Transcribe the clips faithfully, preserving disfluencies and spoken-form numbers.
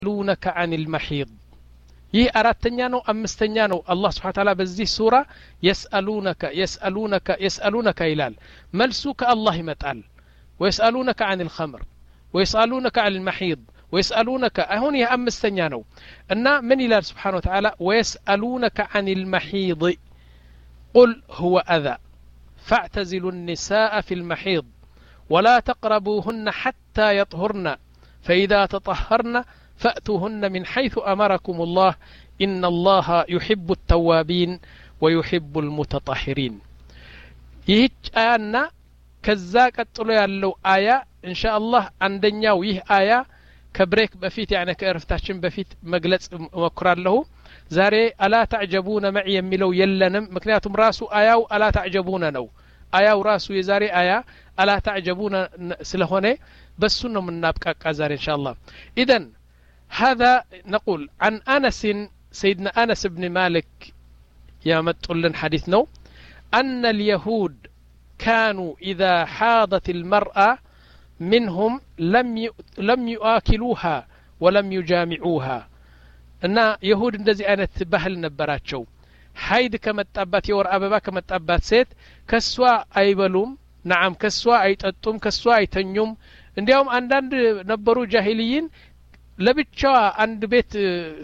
يسألونك عن المحيض ይህ አራተኛ ነው አምስተኛ ነው አላህ Subhanahu Ta'ala በዚህ ሱራ يسألونك يسألونك يسألونك ይላል መልሱ ከአላህ ይመጣል ويسألونك عن الخمر ويسألونك عن المحيض ويسألونك አሁን ይህ አምስተኛ ነው እና ምን ይላል Subhanahu Ta'ala ويسألونك عن المحيض قل هو أذى فاعتزلوا النساء في المحيض ولا تقربوهن حتى يطهرن فإذا تطهرن فأتوهن من حيث أمركم الله إن الله يحب التوابين ويحب المتطهرين ይህች አያና ከዛ ቀጥሎ ያለው አያ ኢንሻአላህ አንደኛው ይህ አያ ከብሬክ በፊት يعني ከእረፍታችን በፊት መግለጽ እሞክራለሁ ዛሬ አላ ተዕጀቡነ ማዕ የሚለው የለንም ምክንያቱም ራሱ አያው አላ ተዕጀቡነ ነው አያው ራሱ የዛሬ አያ አላ ተዕጀቡነ ስለሆነ በሱ ነው ምናብቃቃ ዛሬ ኢንሻአላህ ኢደን هذا نقول عن أنس سيدنا أنس بن مالك يا متقولن حديثنا أن اليهود كانوا إذا حاضت المرأة منهم لم لم يؤكلوها ولم يجامعوها أن يهود እንደዚህ አይነት ባህል ነበራቸው ሀይድ ከመጣባት የወር አበባ ከመጣባት ሴት ከሷ አይበሉም نعم ከሷ አይጠጡም ከሷ አይተኙም እንዲያውም አንዳንድ ነበሩ ጃሂልይን ለብቻዋ አንድ ቤት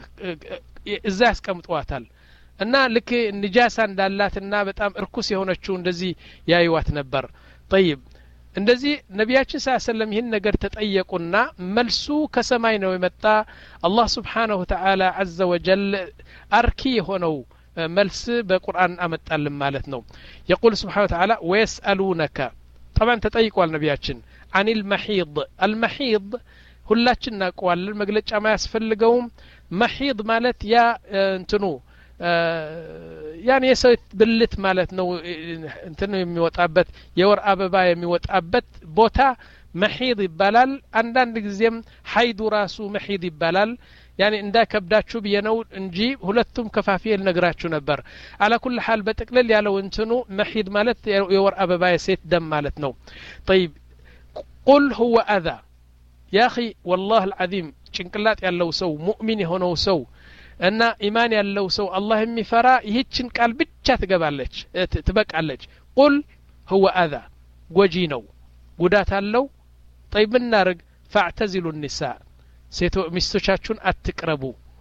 እዛ ያስቀምጧታል እና ልክ ንጃሳ እንዳላትና በጣም እርኩስ የሆነችው እንደዚህ ያዩዋት ነበር طيب እንደዚህ ነቢያችን ሰለላሁ ዐለይሂ ወሰለም ይህን ነገር ተጠየቁና መልሱ ከሰማይ ነው የመጣ አላህ Subhanahu Wa Ta'ala Azza wa Jalla አርኪ የሆነው መልስ በቁርአን አመጣልን ማለት ነው يقول سبحانه وتعالى ويسألونك طبعا ተጠይቋል ነቢያችን عن المحيض المحيض ሁላችን እናቀዋለን መግለጫ ማያስፈልገውም መሂድ ማለት ያ እንትኑ ያኔ የሰው ብልት ማለት ነው እንትኑ የሚወጣበት የወር አበባ የሚወጣበት ቦታ መሂድ ይባላል አንዳንድ ጊዜም ሀይዱ ራሱ መሂድ ይባላል ያኔ እንዳከብዳችሁ በየነው እንጂ ሁለቱም ከፋፊል ነግራችሁ ነበር على كل حال በጥቅልል ያለው እንትኑ መሂድ ማለት የወር አበባ የሴት ደም ማለት ነው طيب قل هو أذى يا أخي والله العظيم ጭንቅላት ያለው ሰው ሙእሚን የሆነው ሰው እና ኢማን ያለው ሰው አላህ የሚፈራ ይህችን ቃል ብቻ ትገባለች ትበቃለች قل هو أذى ጎጂ ነው ጉዳት አለው طيب እናርግ فاعتزلوا النساء ሴቶ ሚስቶቻችሁን አትቅረቡ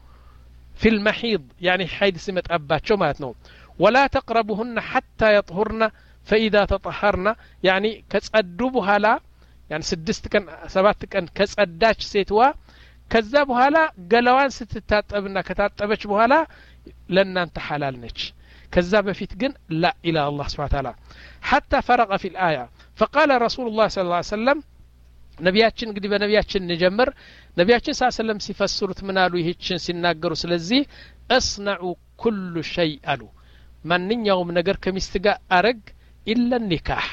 في المحيض يعني حيض ሲመጣባቸው ማለት ነው ولا تقربوهن حتى يطهرن فإذا تطهرن يعني ከጸዱ በኋላ يعني ስድስት ቀን ሰባት ቀን ከጸዳች ሴትዋ ከዛ በኋላ ገላዋን ስትታጠብና ከታጠበች በኋላ ለእናንተ ሐላል ነች ከዛ በፊት ግን لا إله الله سبحانه وتعالى حتى فرغ في الآية فقال رسول الله صلى الله عليه وسلم ነቢያችን እንግዲህ በነቢያችን እንጀምር ነቢያችን ሰለላሁ ዐለይሂ ወሰለም ሲፈስሩት ምን አሉ ይህችን ሲናገሩ ስለዚህ اصنعوا كل شيء አሉ ማንኛውም ነገር ከሚስት ጋር አረግ إلا النكاح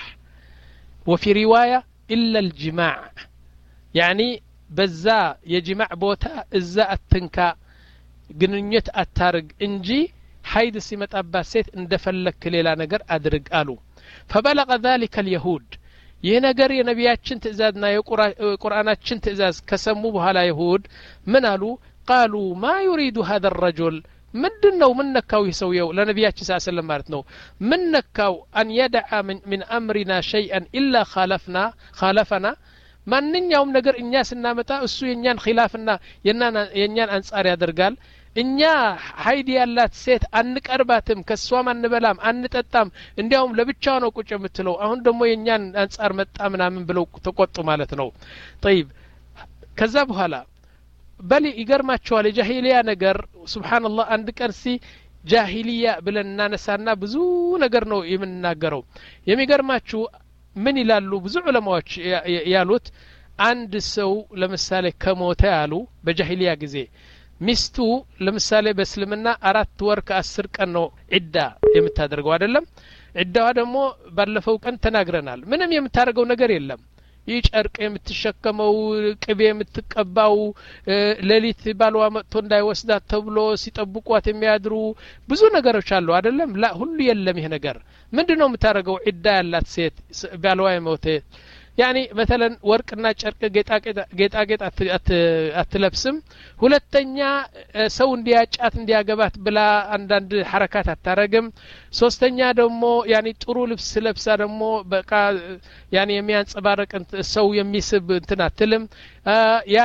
وفي رواية إلا الجماع يعني بزا يجمع بوتا إزا التنكا جنيت التارق إنجي حيد سمت أباسيت اندفلك ليلا نقر أدرق قالوا فبلغ ذلك اليهود ينقر ينبيات شنت إزادنا قرآنات شنت إزاز كسموا بها لا يهود من قالوا قالوا ما يريد هذا الرجل ምንድነው ምንነካው ይሰውየው ለነቢያችን ሰለላሁ ዐለይሂ ወሰለም ማለት ነው ምንነካው አን يدع من من امرنا شيئا الا خالفنا خالفنا ማንኛውም ነገር እኛ ስናመጣ እሱ የኛን ኺላፍና የናን የኛን አንጻር ያደርጋል እኛ ሀይድ ያላት ሴት አንቀርባትም ከሷም አንበላም አንጠጣም እንዲያውም ለብቻው ነው ቁጭ የምትለው አሁን ደግሞ የኛን አንጻር መጣ ምናምን ብለው ተቆጡ ማለት ነው طيب ከዛ በኋላ በል ይገርማቸዋል የጃሂሊያ ነገር ሱብሃንአላህ አንድ ቀን ሲ ጃሂሊያ ብለን እናነሳና ብዙ ነገር ነው የምንናገረው የሚገርማችሁ ምን ይላሉ ብዙ ዑለማዎች ያሉት አንድ ሰው ለምሳሌ ከሞተ ያሉ በጃሂሊያ ጊዜ ሚስቱ ለምሳሌ በእስልምና አራት ወር ከአስር ቀን ነው ዒዳ የምታደርገው አይደለም ዒዳዋ ደግሞ ባለፈው ቀን ተናግረናል ምንም የምታደርገው ነገር የለም ይጨርቅ የምትሸከመው ቅቤ የምትቀባው ለሊት ባልዋ መጥቶ እንዳይወስዳት ተብሎ ሲጠብቋት የሚያድሩ ብዙ ነገሮች አሉ አይደለም ላ ሁሉ የለም ይሄ ነገር ምንድነው የምታደርገው ዒዳ ያላት ሴት ባልዋ የሞተ يعني مثلا ወርቅና ጨርቅ ጌጣጌጥ ጌጣጌጥ አትለብስም ሁለተኛ ሰው እንዲያጫት እንዲያገባት ብላ አንዳንድ ሐረካት አታረግም ሶስተኛ ደግሞ يعني ጥሩ ልብስ ለብሳ ደግሞ በቃ يعني የሚያንጸባርቅ ሰው የሚስብ እንትና አትልም ያ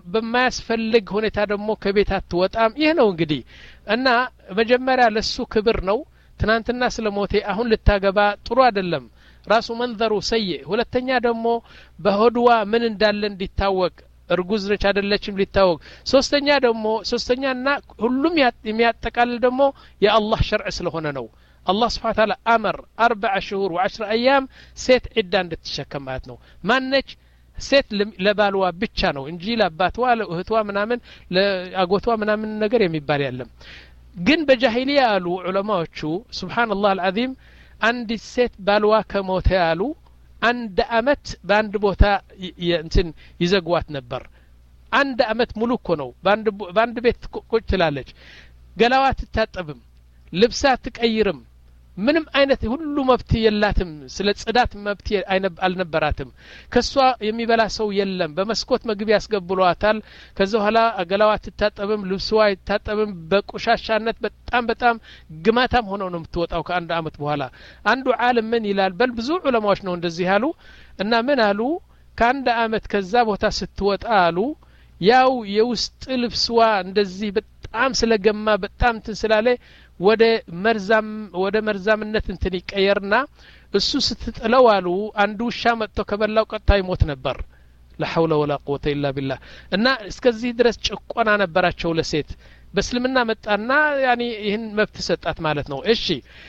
በማያስፈልግ ሁኔታ ደግሞ ከቤት አትወጣም ይሄ ነው እንግዲህ እና መጀመሪያ ለሱ ክብር ነው ትናንትና ስለሞቴ አሁን ልታገባ ጥሩ አይደለም ራሱ መንዘሩ ሰይእ ሁለተኛ ደግሞ በሆድዋ ምን እንዳለ እንዲታወቅ እርጉዝ ነች አይደለችም ሊታወቅ ሶስተኛ ደግሞ ሶስተኛና ሁሉም የሚያጠቃልል ደግሞ የአላህ ሸርዕ ስለሆነ ነው الله سبحانه وتعالى أمر أربع شهور وعشر أيام سيت عدة እንድትሸከም ማለት ነው ማነች ሴት ለባልዋ ብቻ ነው እንጂ ለአባትዋ ለእህትዋ ምናምን ለአጎትዋ ምናምን ነገር የሚባል የለም ግን በጃሂሊያ አሉ ዑለማዎቹ ሱብሃንአላህ አልዓዚም አንድ ሴት ባልዋ ከሞተ ያሉ አንድ አመት በአንድ ቦታ እንትን ይዘጓት ነበር አንድ አመት ሙሉ እኮ ነው በአንድ በአንድ ቤት ቁጭ ትላለች ገላዋ ትታጠብም ልብሳ ትቀይርም ምንም አይነት ሁሉ መብት የላትም ስለ ጽዳት መብት አልነበራትም ከሷ የሚበላ ሰው የለም በመስኮት መግብ ያስገብሏታል ከዛ ኋላ ገላዋ ትታጠብም ልብስዋ ይታጠብም በቆሻሻነት በጣም በጣም ግማታም ሆኖ ነው የምትወጣው ከአንድ አመት በኋላ አንዱ ዓለም ምን ይላል በል ብዙ ዑለማዎች ነው እንደዚህ ያሉ እና ምን አሉ ከአንድ አመት ከዛ ቦታ ስትወጣ አሉ ያው የውስጥ ልብስዋ እንደዚህ በጣም ስለገማ በጣም ትንስላለ ወደ መርዛም ወደ መርዛምነት እንትን ይቀየርና እሱ ስትጥለው አሉ አንዱ ውሻ መጥቶ ከበላው ቀጣ ይሞት ነበር لا حول ولا قوه الا بالله እና እስከዚህ ድረስ ጭቆና ነበራቸው ለሴት በእስልምና መጣና يعني ይህን መብት ሰጣት ማለት ነው እሺ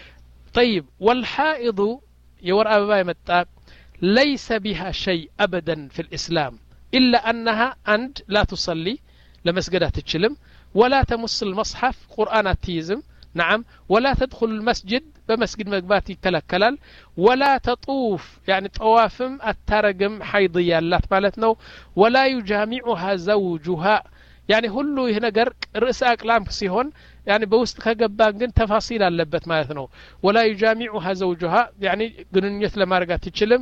طيب والحائض የወር አበባ የመጣ ليس بها شيء ابدا في الاسلام الا انها عند لا تصلي لمسجد تشلم ولا تمس المصحف قرآن تيزم نعم ولا تدخل المسجد بمسجد مقبات يكلكلال ولا تطوف يعني طوافم الترجم حيضية اللات مالتنا ولا يجامعها زوجها يعني هلو هنا قرق رأس أقلام سيهون يعني بوست خقبان قن تفاصيل اللبت مالتنا ولا يجامعها زوجها يعني قننيت لما رقات تشلم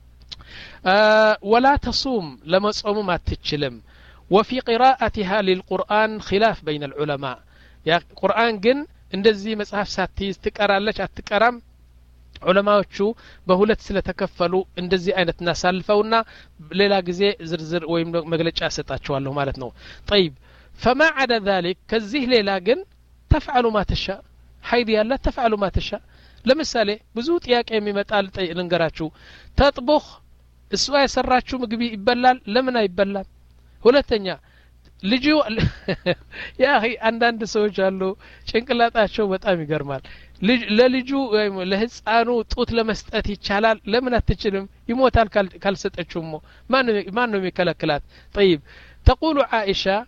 آه ولا تصوم لما تصوم ما تتشلم وفي قراءتها للقرآن خلاف بين العلماء يا قرآن قن እንደዚህ መጽሐፍ ሳትይዝ ትቀራለች አትቀራም ዑለማዎቹ በሁለት ስለተከፈሉ እንደዚህ አይነት እናሳልፈውና ሌላ ጊዜ ዝርዝር ወይም መግለጫ ሰጣቸዋለሁ ማለት ነው طيب فما عدا ذلك ከዚህ ሌላ ግን تفعل ما تشاء حيض ያለ تفعل ما تشاء ለምሳሌ ብዙ ጥያቄ የሚመጣል ልንገራችሁ ተጥቦህ እሷ የሰራችው ምግብ ይበላል ለምን አይበላም ሁለተኛ ልጅ ያ አኺ አንዳንድ ሰዎች አሉ ጭንቅላታቸው በጣም ይገርማል ለልጁ ለህፃኑ ጡት ለመስጠት ይቻላል ለምን አትችልም ይሞታል ካልሰጠችውም ማን ማን ነው የሚከለክላት طيب تقول عائشة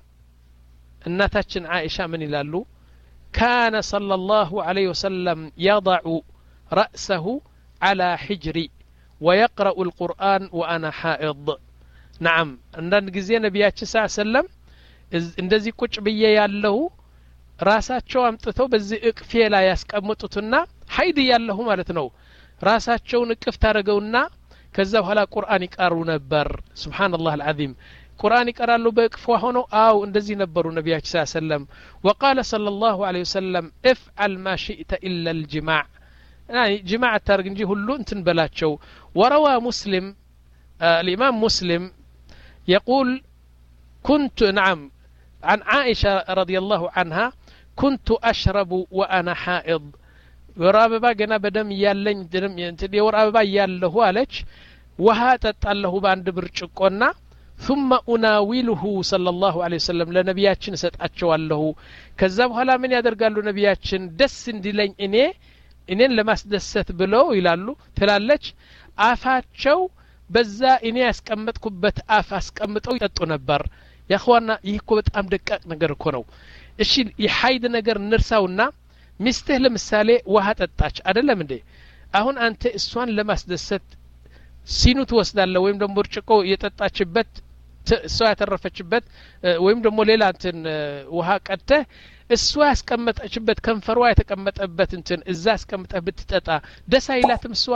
እናታችን عائشة ምን ይላሉ كان صلى الله عليه وسلم يضع رأسه على حجري ويقرأ القرآن وأنا حائض نعم عندنا ጊዜ ነብያችን ሰለላሁ ዐለይሂ ወሰለም እንደዚህ ቁጭ ብዬ ያለው ራሳቸው አምጥተው በዚህ እቅፌ ላይ ያስቀምጡትና ሀይድ ያለው ማለት ነው ራሳቸውን እቅፍ ታረገውና ከዛ በኋላ ቁርአን ይቀሩ ነበር ሱብሃንአላህ አልዓዚም ቁርአን ይቀራሉ በእቅፏ ሆነው አው እንደዚህ ነበሩ ነብያችን ሰለላሁ ዐለይሂ ወሰለም وقال صلى الله عليه وسلم افعل ما شئت الا الجماع يعني جماع ታርግ እንጂ ሁሉ እንትን በላቸው وروى مسلم آه الامام مسلم يقول كنت نعم عن عائشة رضي الله عنها كنت أشرب وأنا حائض وراببا جنا بدم يالين دم ينتدي وراببا ياله عليك وها تطاله باند برچقونا ثم أناوله صلى الله عليه وسلم لنبياتችን ሰጣቸዋለሁ ከዛ በኋላ ምን ያደርጋሉ ነብያችን ደስ እንዲለኝ እኔ እኔን ለማስደሰት ብለው ይላሉ ትላለች አፋቸው በዛ እኔ ያስቀመጥኩበት አፍ አስቀምጠው ይጠጡ ነበር ያخوانا ይህኮ በጣም ደቃቅ ነገር እኮ ነው እሺ የሐይድ ነገር እንርሳውና ሚስትህ ለምሳሌ ውሃ ጠጣች አይደለም እንዴ አሁን አንተ እሷን ለማስደሰት ሲኑ ትወስዳለህ ወይም ደግሞ ብርጭቆ የጠጣችበት እሷ ያተረፈችበት ወይም ደግሞ ሌላ እንትን ውሃ ቀድተህ እሷ ያስቀመጠችበት ከንፈሯ የተቀመጠበት እንትን እዛ አስቀምጠህ ብትጠጣ ደስ አይላትም እሷ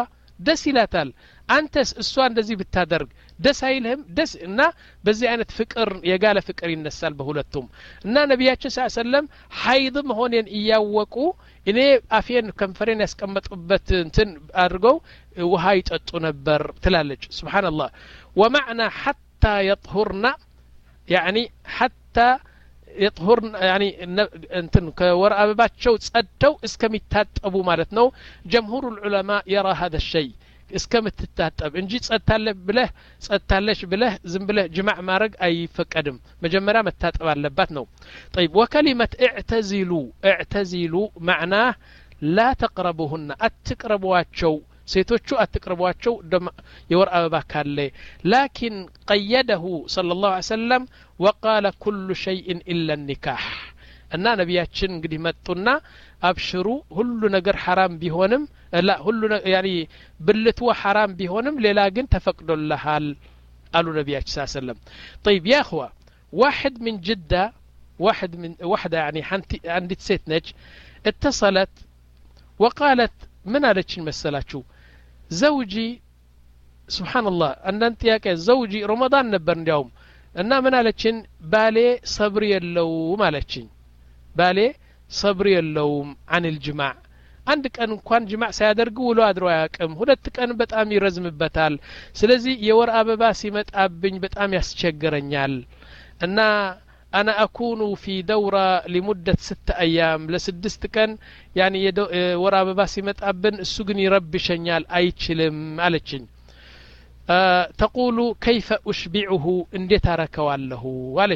ደስ ይላታል አንተስ እሷ እንደዚህ ብታደርግ ደስ አይልህም ደስ እና በዚህ አይነት ፍቅር የጋለ ፍቅር ይነሳል በሁለቱም እና ነብያችን ሰለላሁ ዐለይሂ ወሰለም ሐይድ መሆኔን እያወቁ እኔ አፌን ከንፈሬን ያስቀመጡበት እንትን አድርገው ውሃ ይጠጡ ነበር ትላለች ሱብሃንአላህ ومعنى حتى يطهرن يعني حتى يطهرن يعني انتن كور ابባቸው ጸደው እስከሚታጠቡ ማለት ነው جمهور العلماء يرى هذا الشيء እስከምትታጠብ እንጂ ጸጥታለህ ብለህ ጸጥታለሽ ብለህ ዝም ብለህ ጅማዕ ማድረግ አይፈቀድም መጀመሪያ መታጠብ አለባት ነው طيب وكلمه اعتزلوا اعتزلوا معناه لا تقربوهن اتقربواቸው ሴቶቹ አትቅርቧቸው የወር አበባ ካለ لكن قيده صلى الله عليه وسلم وقال كل شيء الا النكاح እና ነብያችን እንግዲህ መጡና አብሽሩ ሁሉ ነገር حرام ቢሆንም لا ሁሉ يعني ብልትዋ حرام ቢሆንም ሌላ ግን ተፈቅዶልሃል አሉ ነብያችን صلى الله عليه وسلم طيب يا اخوه واحد من جدة واحد من واحده يعني عندي ست نج اتصلت وقالت من አለችኝ መሰላችሁ زوجي سبحان الله አንዳንድ ጥያቄ زوجي رمضان ነበር እንዲያውም እና ምን አለችኝ ባሌ ሰብር የለውም አለችኝ ባሌ ሰብር የለውም عن الجماع አንድ ቀን እንኳን ጅማዕ ሳያደርግ ውሎ አድሮ ያቀም ሁለት ቀን በጣም ይረዝምበታል ስለዚህ የወር አበባ ሲመጣብኝ በጣም ያስቸግረኛል እና أنا أكون في دورة لمدة ستة أيام لسدست كان يعني ورا بباسي متأبن السجن يربي شنيال أي تشلم على أه تقول كيف أشبعه إن ترك واله على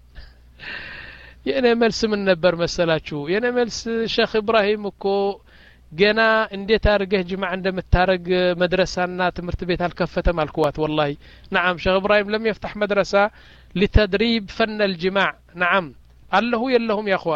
يعني ملس من نبر مسألة يعني ملس شيخ إبراهيم كو جنا إن تارجه جماعة عندما تارج مدرسة تمرتبيت هالكفة مع القوات والله نعم شيخ إبراهيم لم يفتح مدرسة لتدريب فن الجماع نعم الله يلهم يا أخوة